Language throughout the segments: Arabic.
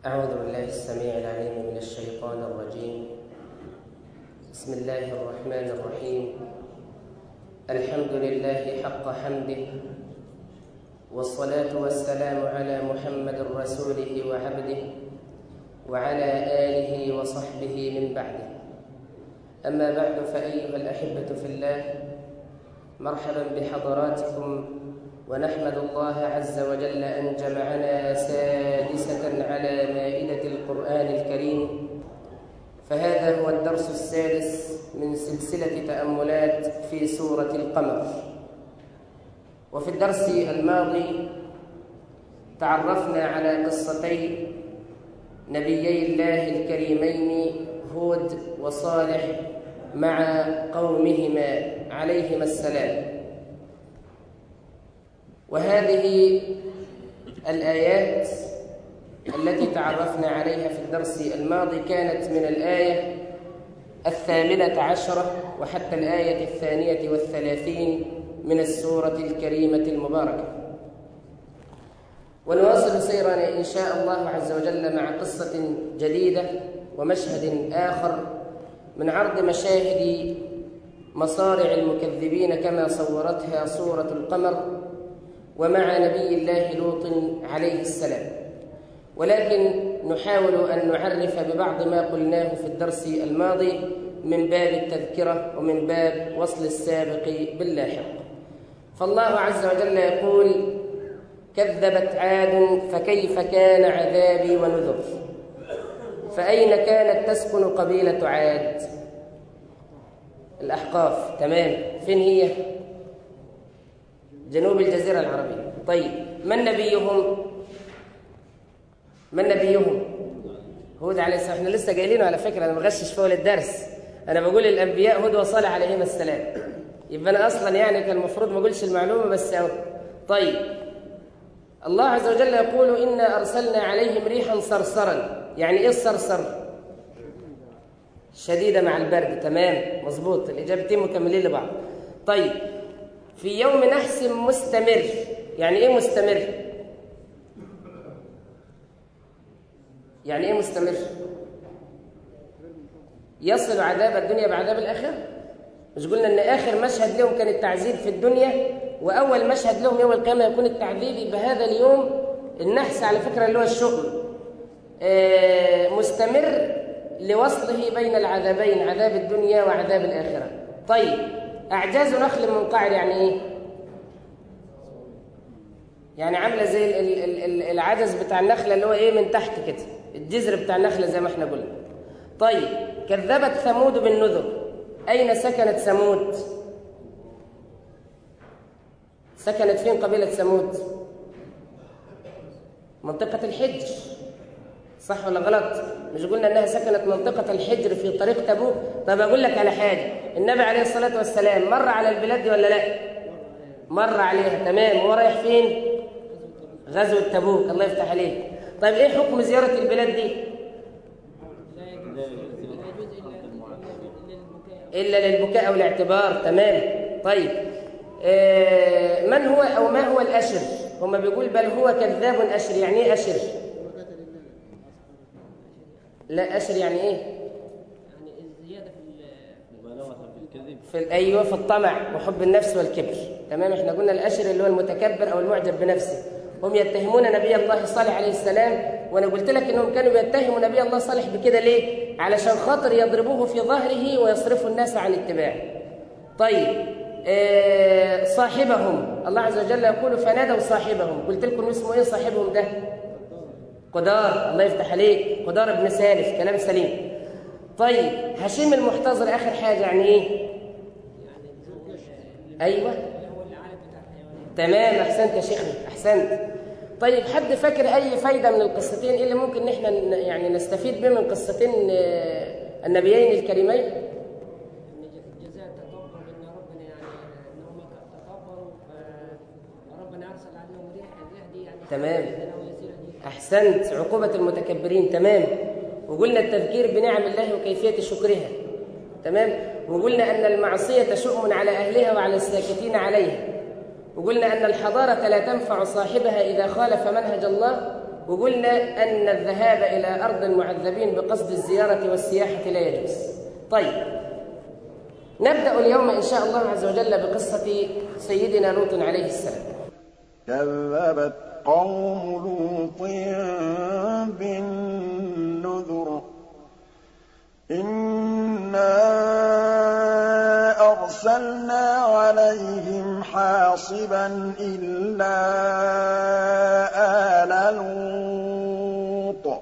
أعوذ بالله السميع العليم من الشيطان الرجيم. بسم الله الرحمن الرحيم. الحمد لله حق حمده، والصلاة والسلام على محمد رسوله وعبده وعلى آله وصحبه من بعده. أما بعد، فأيها الأحبة في الله، مرحبا بحضراتكم، ونحمد الله عز وجل أن جمعنا سادسة على مائدة القرآن الكريم. فهذا هو الدرس السادس من سلسلة تأملات في سورة القمر. وفي الدرس الماضي تعرفنا على قصتي نبيي الله الكريمين هود وصالح مع قومهما عليهما السلام. وهذه الآيات التي تعرفنا عليها في الدرس الماضي كانت من الآية 18 وحتى الآية 32 من السورة الكريمة المباركة. ونواصل سيرنا إن شاء الله عز وجل مع قصة جديدة ومشهد آخر من عرض مشاهد مصارع المكذبين كما صورتها سورة القمر، ومع نبي الله لوط عليه السلام. ولكن نحاول أن نعرف ببعض ما قلناه في الدرس الماضي من باب التذكرة ومن باب وصل السابق باللاحق. فالله عز وجل يقول: كذبت عاد فكيف كان عذابي ونذر. فأين كانت تسكن قبيلة عاد؟ الأحقاف. تمام. فين هي؟ جنوب الجزيرة العربية. طيب، من نبيهم؟ هود عليه السلام. احنا لسه قايلينه على فكرة، أنا مغشش فوق الدرس، أنا بقول الأنبياء هود وصالح عليهما السلام، يبقى أنا أصلا يعني كان المفروض ما أقولش المعلومة بس أهو. طيب، الله عز وجل يقول: إنا أرسلنا عليهم ريحا صرصرا. يعني إيه الصرصر؟ شديدة مع البرد. تمام، مظبوط، الإجابتين مكملين لبعض. طيب، في يوم نحس مستمر. يعني ايه مستمر؟ يعني ايه مستمر؟ يصل عذاب الدنيا بعذاب الآخرة. مش قلنا ان آخر مشهد لهم كان التعذيب في الدنيا، وأول مشهد لهم يوم القيامة يكون التعذيب بهذا اليوم. النحس على فكرة اللي هو الشؤم، مستمر لوصله بين العذابين، عذاب الدنيا وعذاب الآخرة. طيب، أعجاز نخل منقعر يعني إيه؟ يعني عاملة زي العجز بتاع النخلة اللي هو إيه من تحت كده، الجذر بتاع النخلة زي ما احنا قلنا. طيب، كذبت ثمود بالنذر. أين سكنت ثمود؟ سكنت فين قبيلة ثمود؟ منطقة الحجر، صح ولا غلط؟ مش قلنا انها سكنت منطقة الحجر في طريق تبوك؟ طب اقول لك على حاجة، النبي عليه الصلاة والسلام مر على البلاد دي ولا لا؟ مر عليها. تمام. هو رايح فين؟ غزوة تبوك. الله يفتح عليك. طيب، ايه حكم زيارة البلاد دي؟ إلا للبكاء أو الاعتبار. تمام. طيب، من هو أو ما هو الأشر؟ هم بيقول بل هو كذاب أشر. يعني ايه أشر؟ لا، أشر يعني إيه؟ يعني الزيادة في المبالغة في الكذب، أيوة، في الطمع وحب النفس والكبر. تمام. إحنا قلنا الأشر اللي هو المتكبر أو المعجب بنفسه. هم يتهمون نبي الله صالح عليه السلام، وأنا قلت لك إنهم كانوا يتهموا نبي الله صالح بكده ليه؟ علشان خاطر يضربوه في ظهره ويصرفوا الناس عن اتباعه. طيب، صاحبهم الله عز وجل يقول: فنادوا صاحبهم. قلت لكم اسمه إيه صاحبهم ده؟ قدار. الله يفتح عليك، قدار بن سالف. كلام سليم. طيب، هشيم المحتضر آخر حاجة يعني إيه؟ أيوة، تمام. أحسنت يا شيخنا، أحسنت. طيب، حد فاكر أي فايدة من القصتين؟ إيه اللي ممكن إن إحنا يعني نستفيد به من قصتين النبيين الكريمين؟ جزاء التكبر، إن ربنا يعني إنهم تكبروا فربنا أرسل عليهم الريح دي يعني. تمام، أحسنت. عقوبة المتكبرين. تمام. وقلنا التذكير بنعم الله وكيفية شكرها. تمام. وقلنا أن المعصية شؤم على أهلها وعلى الساكتين عليها. وقلنا أن الحضارة لا تنفع صاحبها إذا خالف منهج الله وقلنا أن الذهاب إلى أرض المعذبين بقصد الزيارة والسياحة لا يجوز. طيب، نبدأ اليوم إن شاء الله عز وجل بقصة سيدنا لوط عليه السلام. كذبت قوم لوط بالنذر إنا أرسلنا عليهم حاصبا إلا آل لوط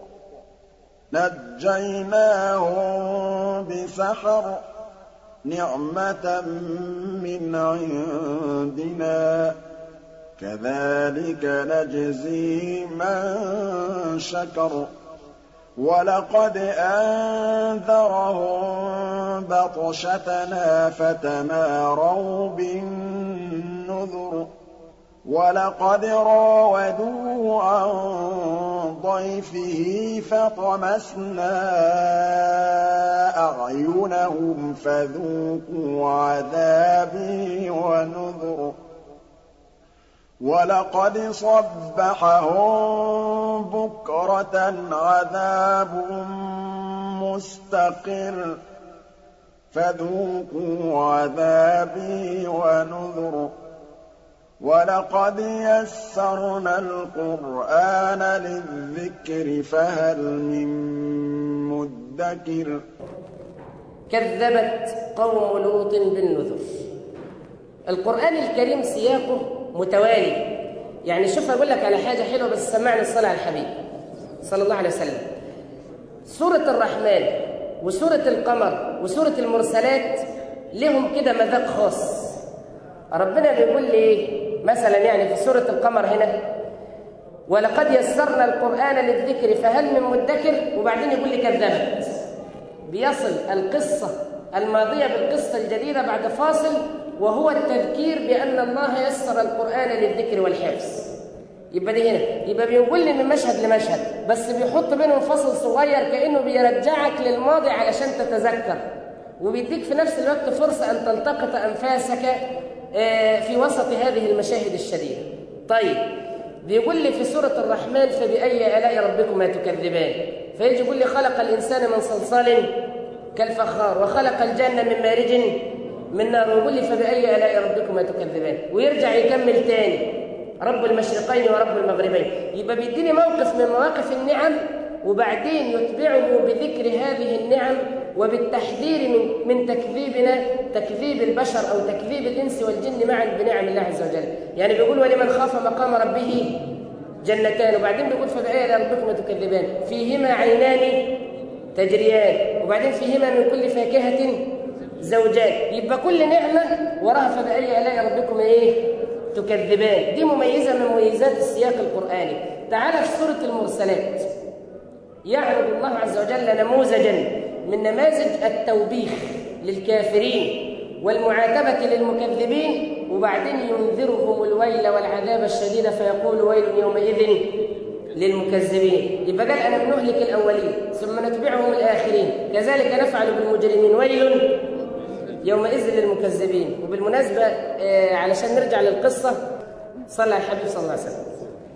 نجيناهم بسحر نعمة من عندنا كذلك نجزي من شكر ولقد أنذرهم بطشتنا فتماروا بالنذر ولقد راودوه عن ضيفه فطمسنا أعينهم فذوقوا عذابي ونذر ولقد صبحهم بكرة عذاب مستقر فذوقوا عذابي ونذر ولقد يسرنا القرآن للذكر فهل من مدكر. كذبت قوم لوط بالنذر. القرآن الكريم سياقه متوالي، يعني شوف أقول لك على حاجة حلوة بس سمعني الصلاة على الحبيب صلى الله عليه وسلم. سورة الرحمن وسورة القمر وسورة المرسلات لهم كده مذاق خاص. ربنا بيقول لي إيه؟ مثلا يعني في سورة القمر هنا ولقد يسرنا القرآن للذكر فهل من مدكر، وبعدين يقول لي كذبت. بيصل القصة الماضية بالقصة الجديدة بعد فاصل، وهو التذكير بأن الله يسر القرآن للذكر والحفظ. يبقى دي هنا يبقى بيقول لي من مشهد لمشهد، بس بيحط بينهم فصل صغير كأنه بيرجعك للماضي علشان تتذكر، وبيديك في نفس الوقت فرصة أن تلتقط أنفاسك في وسط هذه المشاهد الشديدة. طيب، بيقول لي في سورة الرحمن فبأي آلاء ربكما تكذبان، فيجي يقول لي خلق الإنسان من صلصال كالفخار وخلق الجنة من مارج من نار، ويقول لي فبأي آلاء ربكما تكذبان، ويرجع يكمل تاني رب المشرقين ورب المغربين. يبقى بيديني موقف من مواقف النعم، وبعدين يتبعه بذكر هذه النعم وبالتحذير من تكذيبنا، تكذيب البشر أو تكذيب الإنس والجن معا بنعم الله عز وجل. يعني بيقول ولمن خاف مقام ربه جنتان، وبعدين بيقول فبأي آلاء ربكما تكذبان فيهما عينان تجريان، وبعدين فيهما من كل فاكهة زوجان. يبقى كل نعمة وراها فبأي آلاء ربكما تكذبان. دي مميزة من مميزات السياق القرآني. تعالى في سورة المرسلات يعرض الله عز وجل نموذجا من نماذج التوبيخ للكافرين والمعاتبة للمكذبين، وبعدين ينذرهم الويل والعذاب الشديد فيقول ويل يومئذ للمكذبين. يبقى قال أنا بنهلك الأولين ثم نتبعهم الآخرين كذلك نفعل بالمجرمين ويل يومئذ للمكذبين. وبالمناسبة علشان نرجع للقصة صلى على الحبيب صلى الله عليه وسلم،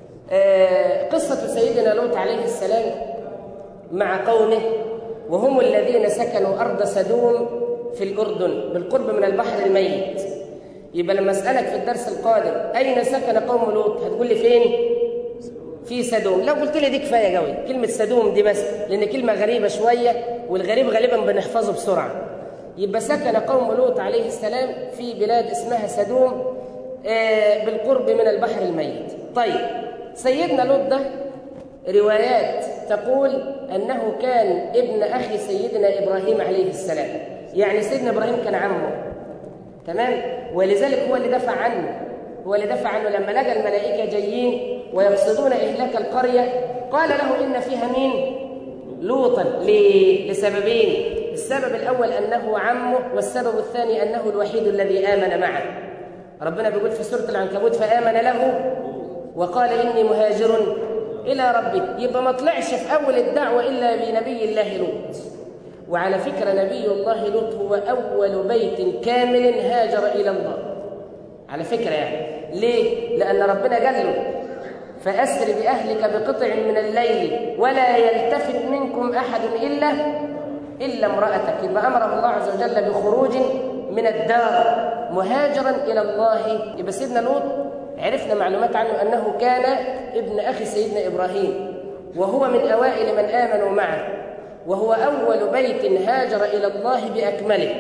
قصة سيدنا لوط عليه السلام مع قومه وهم الذين سكنوا أرض سدوم في الأردن بالقرب من البحر الميت. يبقى لما أسألك في الدرس القادم أين سكن قوم لوط هتقول لي فين؟ في سدوم. لو قلت لي دي كفاية قوي كلمة سدوم دي بس، لأن كلمة غريبة شوية والغريب غالبا بنحفظه بسرعة. يبقى سكن قوم لوط عليه السلام في بلاد اسمها سدوم بالقرب من البحر الميت. طيب، سيدنا لوط ده روايات تقول أنه كان ابن أخي سيدنا إبراهيم عليه السلام، يعني سيدنا إبراهيم كان عمه، تمام؟ ولذلك هو اللي دفع عنه، لما لقى الملائكة جايين ويقصدون إهلاك القرية قال له إن فيها مين؟ لوطا. لسببين. السبب الأول أنه عمه، والسبب الثاني أنه الوحيد الذي آمن معه. ربنا بيقول في سورة العنكبوت فآمن له وقال إني مهاجر إلى ربي. يبقى ما طلعش في أول الدعوة إلا بنبي الله لوط. وعلى فكرة نبي الله لوط هو أول بيت كامل هاجر إلى الله على فكرة. يعني ليه؟ لأن ربنا قال له فأسر بأهلك بقطع من الليل ولا يلتفت منكم أحد إلا امرأتك. يبقى أمره الله عز وجل بخروج من الدار مهاجرا إلى الله. يبقى سيدنا لوط عرفنا معلومات عنه أنه كان ابن أخي سيدنا إبراهيم، وهو من أوائل من آمنوا معه، وهو أول بيت هاجر إلى الله بأكمله.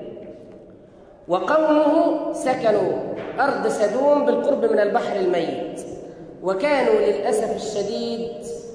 وقومه سكنوا أرض سدوم بالقرب من البحر الميت، وكانوا للأسف الشديد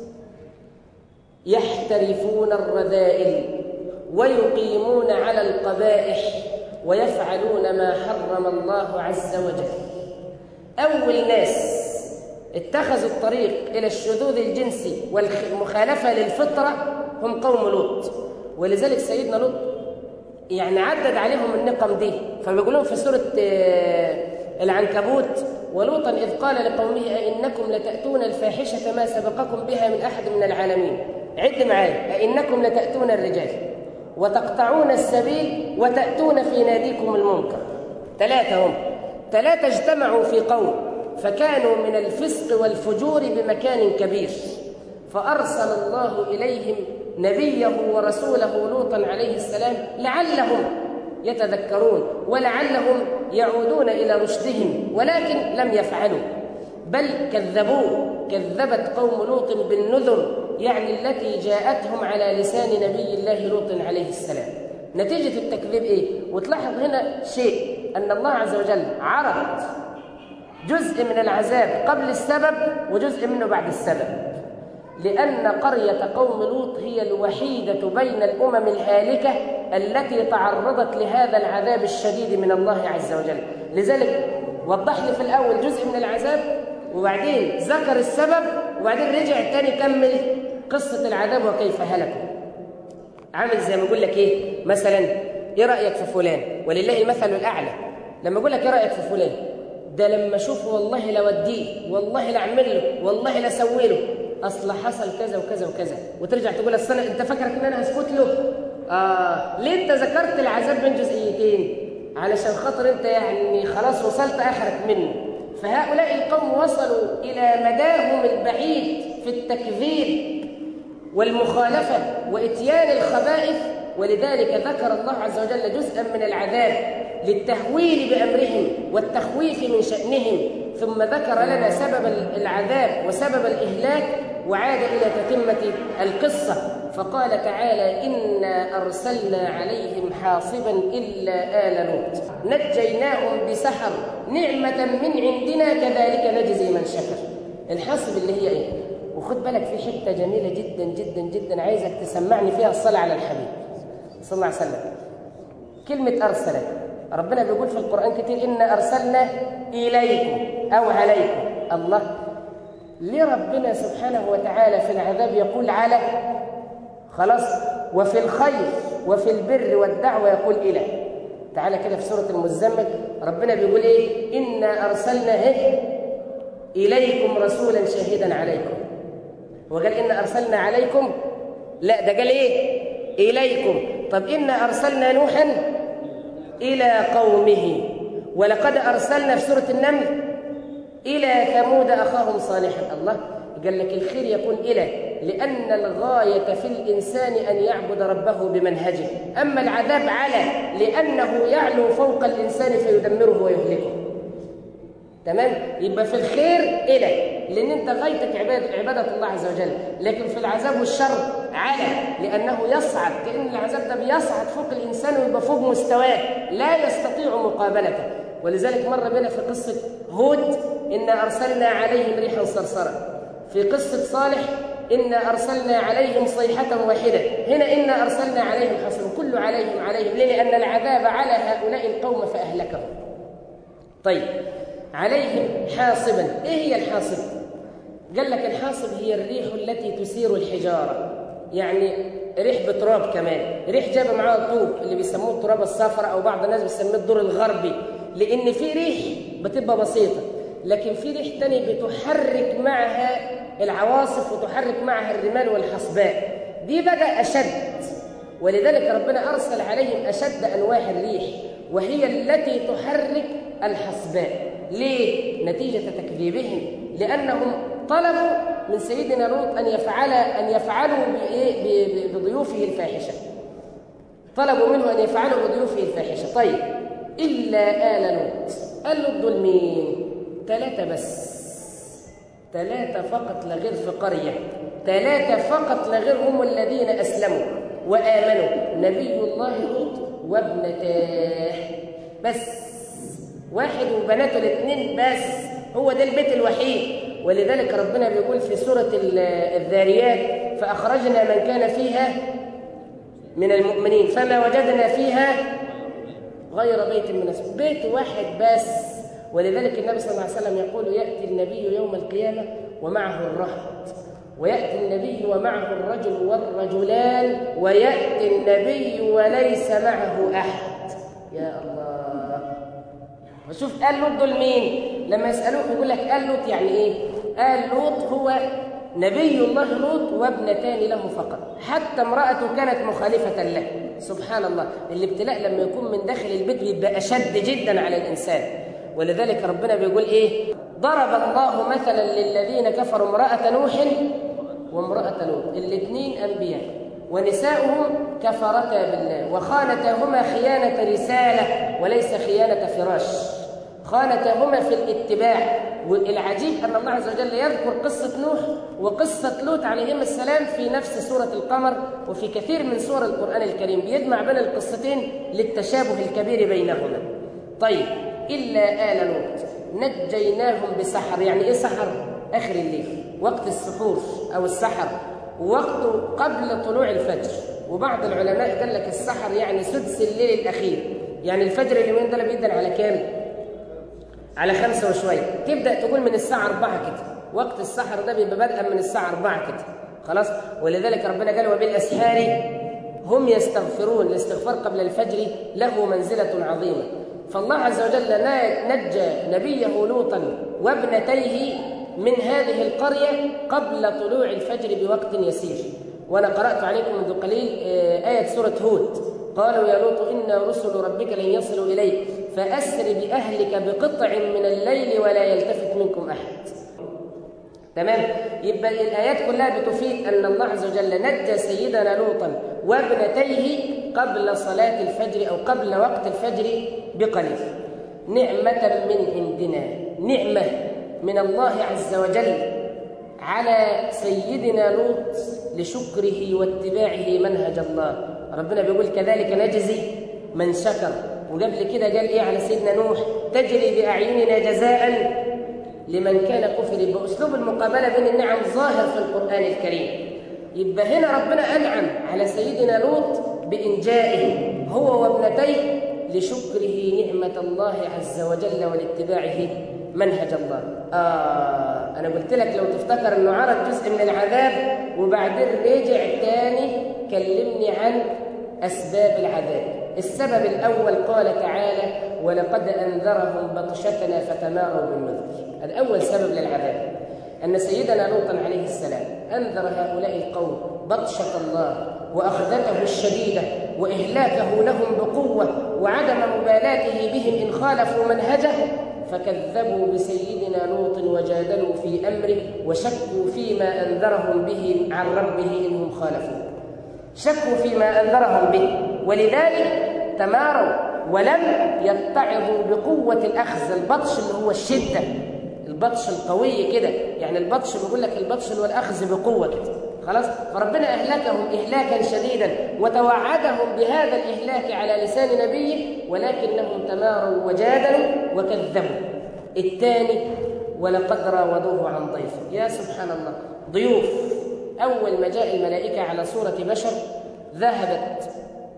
يحترفون الرذائل ويقيمون على القبائح ويفعلون ما حرم الله عز وجل. أول ناس اتخذوا الطريق إلى الشذوذ الجنسي والمخالفة للفطرة هم قوم لوط. ولذلك سيدنا لوط يعني عدد عليهم النقم دي، فبيقولون في سورة العنكبوت: ولوطا إذ قال لقومه أئنكم لتأتون الفاحشة ما سبقكم بها من أحد من العالمين. عد معايا: أئنكم لتأتون الرجال وتقطعون السبيل وتأتون في ناديكم المنكر. ثلاثة اجتمعوا في قوم فكانوا من الفسق والفجور بمكان كبير، فأرسل الله إليهم نبيه ورسوله لوطا عليه السلام لعلهم يتذكرون ولعلهم يعودون إلى رشدهم، ولكن لم يفعلوا، بل كذبت قوم لوط بالنذر، يعني التي جاءتهم على لسان نبي الله لوط عليه السلام. نتيجة التكذيب إيه؟ وتلاحظ هنا شيء، أن الله عز وجل عرض جزء من العذاب قبل السبب وجزء منه بعد السبب، لأن قرية قوم لوط هي الوحيدة بين الأمم الهالكة التي تعرضت لهذا العذاب الشديد من الله عز وجل. لذلك وضح لي في الأول جزء من العذاب، وبعدين ذكر السبب، وبعدين رجع تاني كمل قصة العذاب وكيف هلكوا. عامل زي ما يقول لك إيه مثلا: إيه رأيك في فلان؟ ولله المثل الأعلى. لما يقول لك إيه رأيك في فلان ده، لما أشوفه والله لوديه، والله لأعمل له، والله لأسوي له، أصل حصل كذا وكذا وكذا، وترجع تقول السنة أنت فاكرك إن أنا هسكت له؟ ليه أنت ذكرت العذاب من جزئيتين؟ علشان خاطر أنت يعني خلاص وصلت آخرك منه. فهؤلاء القوم وصلوا إلى مداهم البعيد في التكذيب والمخالفة وإتيان الخبائث، ولذلك ذكر الله عز وجل جزءا من العذاب للتهويل بأمرهم والتخويف من شأنهم، ثم ذكر لنا سبب العذاب وسبب الإهلاك، وعاد إلى تتمة القصة فقال تعالى: إنا أرسلنا عليهم حاصبا إلا آل لوط نجيناهم بسحر نعمة من عندنا كذلك نجزي من شكر. الحاصب اللي هي إيه؟ وخد بالك في حتة جميلة جدا جدا جدا عايزك تسمعني فيها الصلاة على الحبيب صلى الله عليه وسلم. كلمة أرسل، ربنا بيقول في القرآن كتير: إنا أرسلنا إليكم أو عليكم. الله، ليه ربنا سبحانه وتعالى في العذاب يقول على؟ خلاص، وفي الخير وفي البر والدعوة يقول إلى. تعالى كده في سورة المزمل ربنا بيقول إيه؟ إنا أرسلنا إليكم رسولا شاهدا عليكم. وقال إنا أرسلنا عليكم؟ لا، ده قال إيه؟ إليكم. طب إنا أرسلنا نوحا إلى قومه، ولقد أرسلنا في سورة النمل إلى ثمود أخاهم صالحا. الله، قال لك الخير يكون إلى، لأن الغاية في الإنسان أن يعبد ربه بمنهجه. أما العذاب على، لأنه يعلو فوق الإنسان فيدمره ويهلكه. تمام؟ يبقى في الخير إلى، لأن أنت غايتك عبادة الله عز وجل، لكن في العذاب والشر على، لأنه يصعد، كأن العذاب ده بيصعد فوق الإنسان ويبقى فوق مستواه لا يستطيع مقابلته. ولذلك مر بنا في قصة هود: إنا أرسلنا عليهم ريحا صرصرا. في قصة صالح: إنا أرسلنا عليهم صيحة واحدة. هنا إنا أرسلنا عليهم حصبا، كل عليهم ليه؟ لأن العذاب على هؤلاء القوم فأهلكهم. طيب، عليهم حاصبا. إيه هي الحاصب؟ قال لك الحاصب هي الريح التي تسير الحجارة، يعني ريح بتراب، كمان ريح جاب معاه الطوب اللي بيسموه التراب الصفراء، أو بعض الناس بيسموه الدور الغربي، لأن في ريح بتبقى بسيطة، لكن في ريح تاني بتحرك معها العواصف وتحرك معها الرمال والحصباء، دي بقى أشد. ولذلك ربنا أرسل عليهم أشد أنواع الريح، وهي التي تحرك الحصباء. ليه؟ نتيجة تكذيبهم، لأنهم طلبوا من سيدنا لوط أن يفعلوا بضيوفه الفاحشة. طلبوا منه أن يفعلوا بضيوفه الفاحشة. طيب إلا آل لوط. قال له دول مين؟ 3 بس، 3 فقط لا غير في قرية، 3 فقط لا غير هم الذين أسلموا وآمنوا، نبي الله لوط وابنتاه بس، 1 وبناته 2 بس، هو ده البيت الوحيد. ولذلك ربنا بيقول في سورة الذاريات فأخرجنا من كان فيها من المؤمنين فما وجدنا فيها غير بيت من الناس، بيت واحد بس. ولذلك النبي صلى الله عليه وسلم يقول يأتي النبي يوم القيامة ومعه الرهط، ويأتي النبي ومعه الرجل والرجلان، ويأتي النبي وليس معه أحد. يا الله. وشوف قال لوط دول مين؟ لما يسألوك يقول لك قال لوط يعني إيه؟ قال لوط هو نبي الله لوط وابنتان له فقط، حتى امرأته كانت مخالفة له. سبحان الله. الابتلاء لما يكون من داخل البيت بيبقى أشد جدا على الإنسان. ولذلك ربنا بيقول إيه؟ ضرب الله مثلا للذين كفروا امرأة نوح وامرأة لوط، الاثنين أنبياء، ونساؤهم كفرتا بالله وخانتاهما خيانة رسالة وليس خيانة فراش، خانتاهما في الاتباع. والعجيب أن الله عز وجل يذكر قصة نوح وقصة لوط عليهم السلام في نفس سورة القمر وفي كثير من سور القرآن الكريم، بيجمع بين القصتين للتشابه الكبير بينهما. طيب إلا آل لوط نجيناهم بسحر. يعني إيه سحر؟ آخر الليل، وقت السحور أو السحر، ووقته قبل طلوع الفجر. وبعض العلماء قال لك السحر يعني سدس الليل الأخير، يعني الفجر اليومين دول بيدن على كام؟ على 5 وشوية. تبدأ تقول من الساعة 4 كده، وقت السحر ده بيبقى بدءا من الساعة 4 كده، خلاص. ولذلك ربنا قال وبالأسحار هم يستغفرون، الاستغفار قبل الفجر له منزلة عظيمة. فالله عز وجل نجى نبيه لوطا وابنتيه من هذه القرية قبل طلوع الفجر بوقت يسير. وأنا قرأت عليكم منذ قليل آية سورة هود، قالوا يا لوط إن رسل ربك لن يصلوا إليك فأسر بأهلك بقطع من الليل ولا يلتفت منكم أحد. تمام؟ يبقى الآيات كلها بتفيد أن الله عز وجل نجى سيدنا لوطا وابنتيه قبل صلاة الفجر أو قبل وقت الفجر بقليل. نعمة من عندنا، نعمة من الله عز وجل على سيدنا لوط لشكره واتباعه منهج الله. ربنا بيقول كذلك نجزي من شكر. وقبل كده قال إيه على سيدنا نوح؟ تجري بأعيننا جزاء لمن كان كفر. بأسلوب المقابلة بين النعم ظاهر في القرآن الكريم. يبقى هنا ربنا أنعم على سيدنا لوط بإنجائه هو وابنتيه لشكره نعمة الله عز وجل ولاتباعه منهج الله. أنا قلت لك لو تفتكر أنه عرض جزء من العذاب وبعدين رجع تاني كلمني عن أسباب العذاب. السبب الأول قال تعالى ولقد أنذرهم بطشتنا فتماروا بالنذر. هذا أول سبب للعذاب، أن سيدنا لوطا عليه السلام أنذر هؤلاء القوم بطشة الله وأخذته الشديدة وإهلاكه لهم بقوة وعدم مبالاته بهم إن خالفوا منهجه، فكذبوا بسيدنا لوط وجادلوا في أمره وشكوا فيما أنذرهم به عن ربه إنهم خالفوا، شكوا فيما أنذرهم به، ولذلك تماروا ولم يتعظوا بقوة الأخذ. البطش اللي هو الشدة، البطش القوي كده، يعني البطش بيقول لك البطش اللي هو الأخذ بقوة كده، خلاص. فربنا أهلكهم إهلاكا شديدا وتوعدهم بهذا الإهلاك على لسان نبيه، ولكنهم تماروا وجادلوا وكذبوا. الثاني ولقد راودوه عن ضيفه. يا سبحان الله، ضيوف. أول ما جاء الملائكة على صورة بشر ذهبت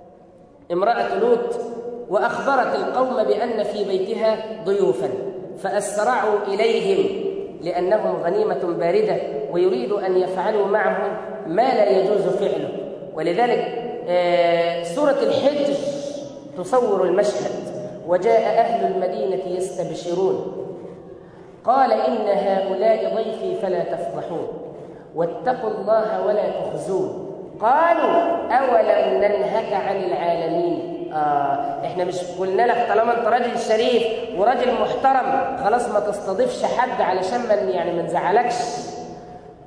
امرأة لوط وأخبرت القوم بأن في بيتها ضيوفا، فأسرعوا إليهم لأنهم غنيمة باردة ويريد أن يفعلوا معهم ما لا يجوز فعله. ولذلك سورة الحجر تصور المشهد. وجاء أهل المدينة يستبشرون قال إن هؤلاء ضيفي فلا تفضحون واتقوا الله ولا تخزون. قالوا أولم ننهك عن العالمين. احنا مش قلنا لك طالما انت راجل شريف وراجل محترم خلاص ما تستضيفش حد علشان ما نزعلكش؟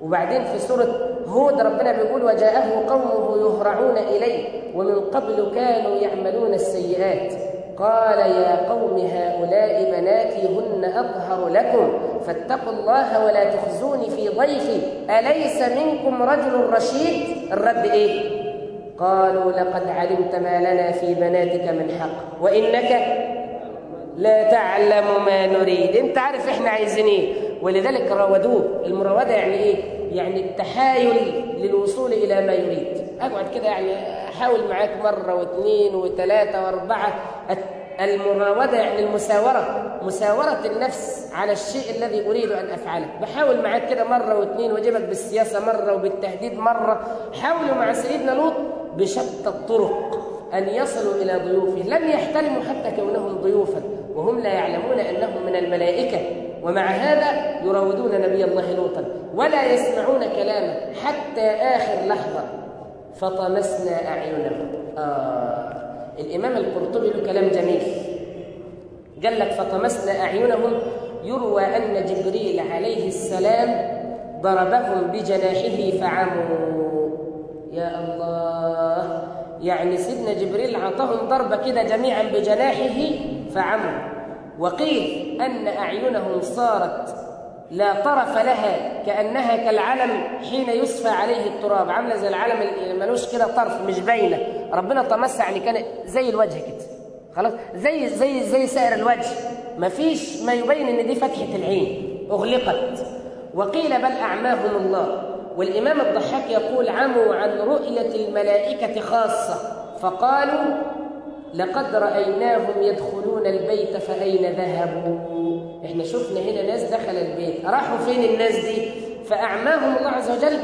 وبعدين في سورة هود ربنا بيقول وجاءه قومه يهرعون إليه ومن قبل كانوا يعملون السيئات قال يا قوم هؤلاء بناتي هن أطهر لكم فاتقوا الله ولا تخزوني في ضيفي أليس منكم رجل رشيد؟ الرد إيه؟ قالوا لقد علمت ما لنا في بناتك من حق وإنك لا تعلم ما نريد. انت عارف احنا عايزين ايه، ولذلك راودوه. المراودة يعني ايه؟ يعني التحايل للوصول إلى ما يريد. أقعد كده يعني أحاول معاك مرة واثنين وثلاثة وأربعة. المراودة يعني المساورة، مساورة النفس على الشيء الذي أريد أن أفعله. بحاول معاك كده مرة واثنين، وجبك بالسياسة مرة وبالتهديد مرة. حاولوا مع سيدنا لوط بشتى الطرق أن يصلوا إلى ضيوفه، لم يحترموا حتى كونهم ضيوفا وهم لا يعلمون أنهم من الملائكة، ومع هذا يراودون نبي الله لوطا ولا يسمعون كلامه حتى آخر لحظة. فطمسنا أعينهم. الإمام القرطبي له كلام جميل، قال لك فطمسنا أعينهم. يروى أن جبريل عليه السلام ضربهم بجناحه فعموا. يا الله، يعني سيدنا جبريل عطاهم ضربة كده جميعا بجناحه فعموا. وقيل أن أعينهم صارت لا طرف لها كأنها كالعلم حين يسفى عليه التراب، عاملة زي العلم اللي ملوش كده طرف مش باينة. ربنا طمسها يعني كان زي الوجه كده، خلاص زي سائر الوجه، مفيش ما يبين ان دي فتحة العين أغلقت. وقيل بل أعماهم الله. والإمام الضحاك يقول عموا عن رؤية الملائكة خاصة فقالوا لقد رأيناهم يدخلون البيت فأين ذهبوا. احنا شفنا هنا ناس دخل البيت، راحوا فين الناس دي؟ فأعماهم الله عز وجل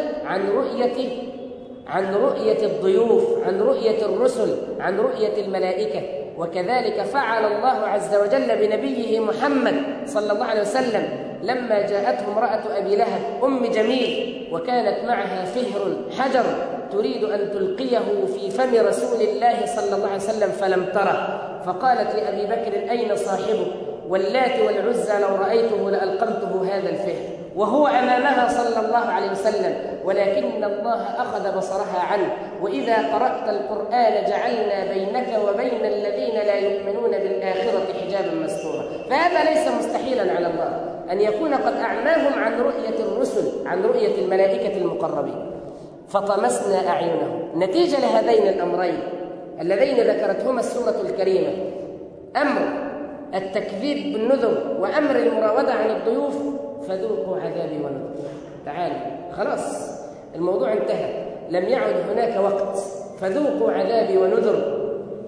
عن رؤية الضيوف، عن رؤية الرسل، عن رؤية الملائكة. وكذلك فعل الله عز وجل بنبيه محمد صلى الله عليه وسلم لما جاءته امرأة أبي لهب أم جميل وكانت معها فهر حجر تريد أن تلقيه في فم رسول الله صلى الله عليه وسلم فلم تره، فقالت لأبي بكر أين صاحبه؟ واللات والعزى لو رأيته لألقمته هذا الفهر، وهو أمامها صلى الله عليه وسلم، ولكن الله أخذ بصرها عنه. وإذا قرأت القرآن جعلنا بينك وبين الذين لا يؤمنون بالآخرة حجابا مستورا. فهذا ليس مستحيلا على الله أن يكون قد أعماهم عن رؤية الرسل، عن رؤية الملائكة المقربين. فطمسنا أعينهم. نتيجة لهذين الأمرين اللذين ذكرتهما السورة الكريمة، أمر التكذيب بالنذر وأمر المراودة عن الضيوف، فذوقوا عذابي ونذر. تعالوا خلاص الموضوع انتهى، لم يعد هناك وقت. فذوقوا عذابي ونذر.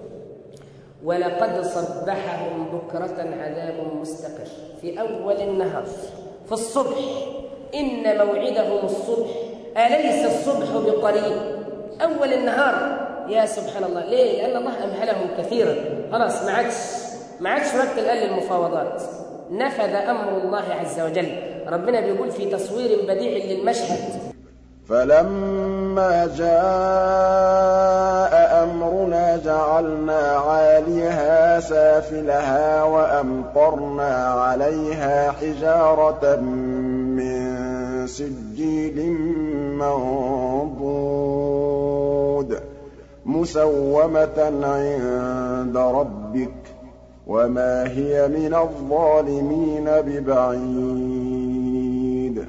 ولقد صبحهم بكرة عذاب مستقر في أول النهار في الصبح. إن موعدهم الصبح أليس الصبح بقريب؟ أول النهار. يا سبحان الله، ليه؟ لأن الله أمهلهم كثيرا، خلاص ما عادش وقت الآن للمفاوضات. نفذ أمر الله عز وجل. ربنا بيقول في تصوير بديع للمشهد فلما جاء أمرنا جعلنا عاليها سافلها وأمطرنا عليها حجارة من سجيل منضود مسومة عند ربك وما هي من الظالمين ببعيد.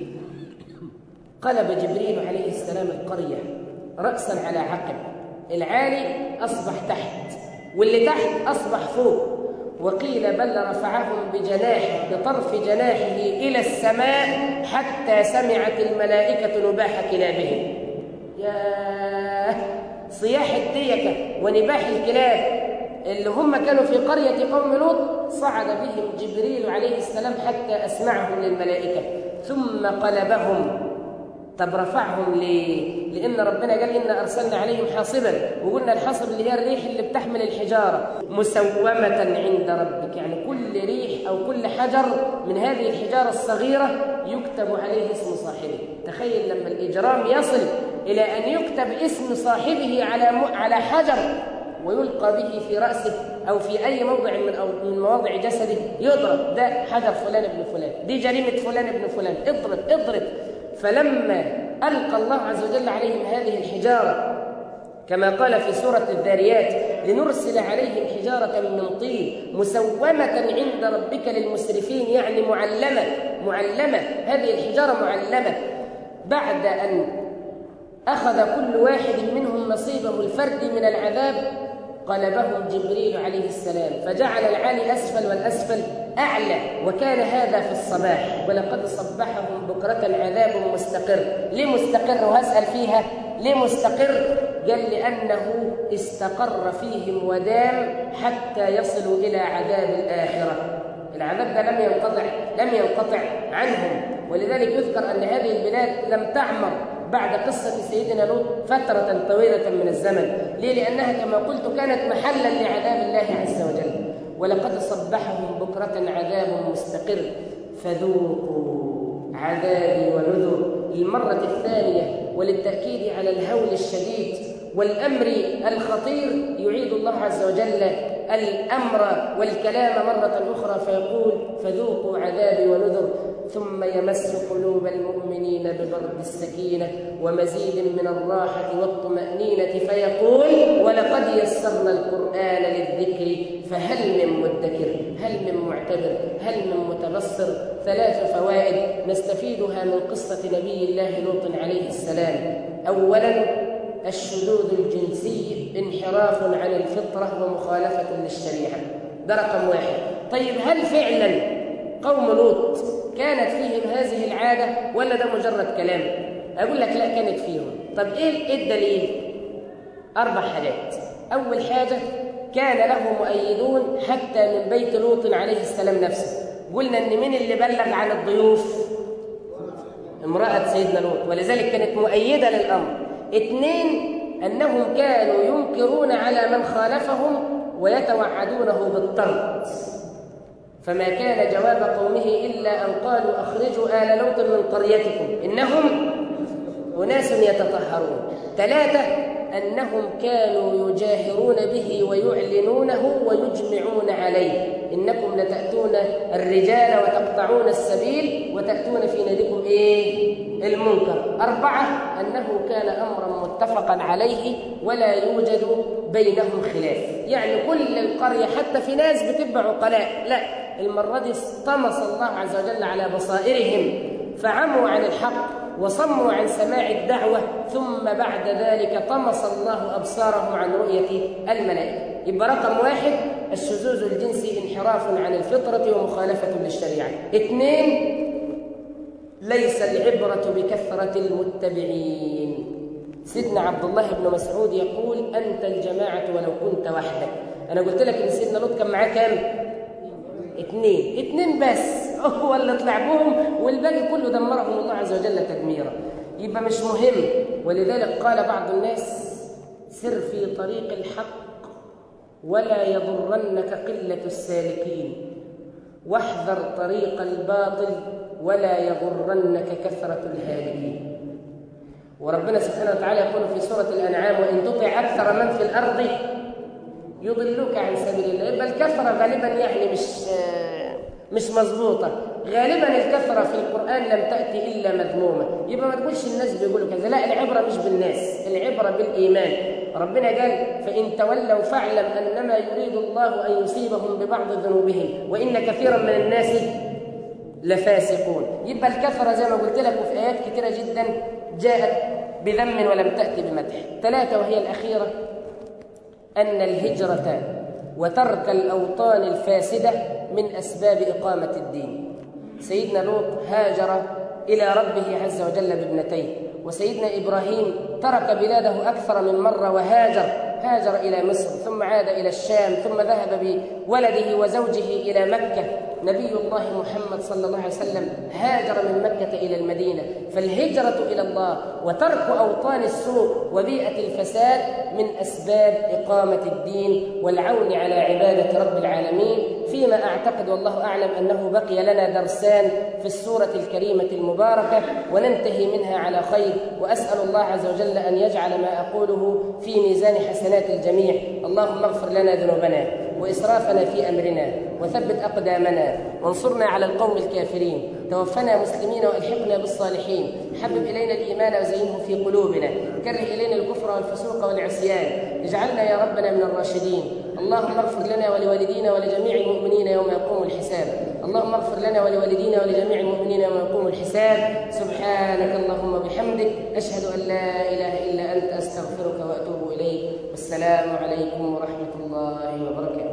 قلب جبريل عليه السلام القرية رأسا على عقب، العالي أصبح تحت واللي تحت أصبح فوق. وقيل بل رفعهم بجناحه بطرف جناحه إلى السماء حتى سمعت الملائكة نباح كلابهم. يا صياح الديكة ونباح الكلاب اللي هم كانوا في قرية قوم لوط، صعد بهم جبريل عليه السلام حتى أسمعهم للملائكة ثم قلبهم. طب رفعهم ليه؟ لأن ربنا قال إنا أرسلنا عليهم حاصبا، وقلنا الحاصب اللي هي الريح اللي بتحمل الحجارة. مسومة عند ربك، يعني كل ريح أو كل حجر من هذه الحجارة الصغيرة يكتب عليه اسم صاحبه. تخيل لما الإجرام يصل إلى أن يكتب اسم صاحبه على حجر ويلقى به في رأسه أو في أي موضع من مواضع جسده، يضرب ده حجر فلان ابن فلان، دي جريمة فلان ابن فلان، اضرب. فلما ألقى الله عز وجل عليهم هذه الحجارة كما قال في سورة الذاريات لنرسل عليهم حجارة من طين مسومة عند ربك للمسرفين، يعني معلمة، هذه الحجارة معلمة. بعد أن أخذ كل واحد منهم نصيبه الفردي من العذاب قلبهم جبريل عليه السلام فجعل العالي أسفل والأسفل أعلى، وكان هذا في الصباح. ولقد صبحهم بكرة عذاب مستقر. ليه مستقر؟ وهسأل فيها ليه مستقر؟ قال لأنه استقر فيهم ودام حتى يصلوا إلى عذاب الآخرة. العذاب ده لم ينقطع عنهم، ولذلك يذكر أن هذه البلاد لم تعمر بعد قصة سيدنا لوط فترة طويلة من الزمن. ليه؟ لأنها كما قلت كانت محلا لعذاب الله عز وجل. ولقد صبحهم بكرة عذاب مستقر فذوقوا عذابي ونذر للمرة الثانية، وللتأكيد على الهول الشديد والأمر الخطير يعيد الله عز وجل الأمر والكلام مرة أخرى فيقول فذوقوا عذابي ونذر، ثم يمس قلوب المؤمنين ببرد السكينة ومزيد من الراحة والطمأنينة فيقول ولقد يسرنا القرآن للذكر فهل من مدكر، هل من معتبر، هل من متبصر. 3 فوائد نستفيدها من قصة نبي الله لوط عليه السلام. أولاً الشذوذ الجنسي انحراف عن الفطرة ومخالفة للشريعة، ده رقم 1. طيب هل فعلاً قوم لوط كانت فيهم هذه العادة ولا ده مجرد كلام؟ أقول لك لا، كانت فيهم. طب إيه الدليل؟ 4 حاجات. أول حاجة كان له مؤيدون حتى من بيت لوط عليه السلام نفسه. قلنا إن من اللي بلغ عن الضيوف؟ امرأة سيدنا لوط، ولذلك كانت مؤيدة للأمر. 2 أنهم كانوا ينكرون على من خالفهم ويتوعدونه بالطرد، فما كان جواب قومه إلا أن قالوا أخرجوا آل لوط من قريتكم إنهم أناس يتطهرون. 3 أنهم كانوا يجاهرون به ويعلنونه ويجمعون عليه، إنكم لتأتون الرجال وتقطعون السبيل وتأتون في ناديكم المنكر. 4 أنه كان أمرا متفقا عليه ولا يوجد بينهم خلاف، يعني كل القرية حتى في ناس بتبع عقلاء، لا، المرة دي طمس الله عز وجل على بصائرهم فعموا عن الحق وصموا عن سماع الدعوة، ثم بعد ذلك طمس الله أبصارهم عن رؤية الملائكة. يبقى رقم 1 الشذوذ الجنسي انحراف عن الفطرة ومخالفة للشريعة. 2 ليس العبرة بكثرة المتبعين. سيدنا عبد الله بن مسعود يقول أنت الجماعة ولو كنت وحدك. أنا قلت لك إن سيدنا لوط كان معاه كام؟ 2 بس هو اللي طلع بهم، والباقي كله دمرهم الله عز وجل تدميرا. يبقى مش مهم. ولذلك قال بعض الناس سر في طريق الحق ولا يضرنك قلة السالكين، واحذر طريق الباطل ولا يغرنك كثرة الهالكين. وربنا سبحانه وتعالى يقول في سورة الأنعام وإن تطع أكثر من في الأرض يضلوك عن سبيل الله. يبقى الكثرة غالبا يعني مش مظبوطة. غالبا الكثرة في القرآن لم تأتي إلا مذمومة. يبقى ما تقولش الناس بيقولوا كذا، لا، العبرة مش بالناس، العبرة بالإيمان. ربنا قال فإن تولوا فاعلم أنما يريد الله أن يصيبهم ببعض ذنوبهم وإن كثيرا من الناس لفاسقون. يبقى الكثرة زي ما قلت لك وفي آيات كثيرة جدا جاءت بذم ولم تأتي بمدح. 3 وهي الأخيرة أن الهجرة وترك الأوطان الفاسدة من أسباب إقامة الدين. سيدنا لوط هاجر إلى ربه عز وجل بابنتيه، وسيدنا إبراهيم ترك بلاده أكثر من مرة وهاجر إلى مصر، ثم عاد إلى الشام، ثم ذهب بولده وزوجه إلى مكة. نبي الله محمد صلى الله عليه وسلم هاجر من مكة إلى المدينة. فالهجرة إلى الله وترك أوطان السوء وبيئة الفساد من أسباب إقامة الدين والعون على عبادة رب العالمين. فيما أعتقد والله أعلم أنه بقي لنا درسان في السورة الكريمة المباركة وننتهي منها على خير، وأسأل الله عز وجل أن يجعل ما أقوله في ميزان حسنات الجميع. اللهم اغفر لنا ذنوبنا وإسرافنا في أمرنا وثبت أقدامنا وانصرنا على القوم الكافرين، توفنا مسلمين والحقنا بالصالحين. حبب إلينا الإيمان وزينه في قلوبنا، كره إلينا الكفر والفسوق والعصيان، اجعلنا يا ربنا من الراشدين. اللهم اغفر لنا ولوالدينا ولجميع المؤمنين يوم يقوم الحساب. اللهم اغفر لنا ولوالدينا ولجميع المؤمنين يوم يقوم الحساب. سبحانك اللهم وبحمدك، أشهد أن لا إله إلا أنت، أستغفرك وأتوب إليك. والسلام عليكم ورحمة الله وبركاته.